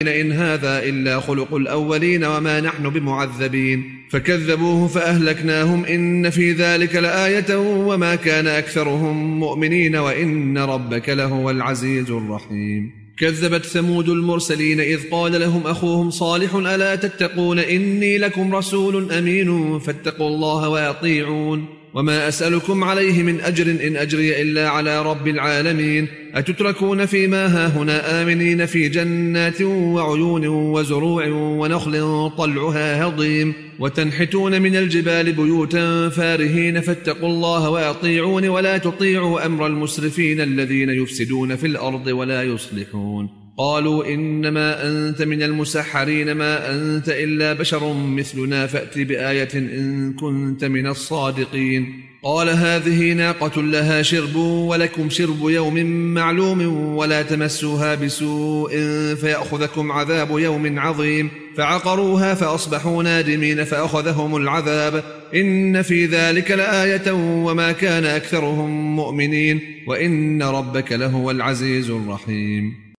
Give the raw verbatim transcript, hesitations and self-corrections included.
إن هذا إلا خلق الأولين وما نحن بمعذبين. فكذبوه فأهلكناهم إن في ذلك لآية وما كان أكثرهم مؤمنين وإن ربك لهو العزيز الرحيم. كذبت ثمود المرسلين إذ قال لهم أخوهم صالح ألا تتقون إني لكم رسول أمين فاتقوا الله وأطيعون وما أسألكم عليه من أجر إن أجري إلا على رب العالمين. أتتركون فيما هاهنا آمنين في جنات وعيون وزروع ونخل طلعها هضيم وتنحتون من الجبال بيوتا فارهين فاتقوا الله وأطيعون ولا تطيعوا أمر المسرفين الذين يفسدون في الأرض ولا يصلحون. قالوا إنما أنت من المسحرين ما أنت إلا بشر مثلنا فأت بآية إن كنت من الصادقين. قال هذه ناقة لها شرب ولكم شرب يوم معلوم ولا تمسوها بسوء فيأخذكم عذاب يوم عظيم. فعقروها فأصبحوا نادمين فأخذهم العذاب إن في ذلك لآية وما كان أكثرهم مؤمنين وإن ربك لهو العزيز الرحيم.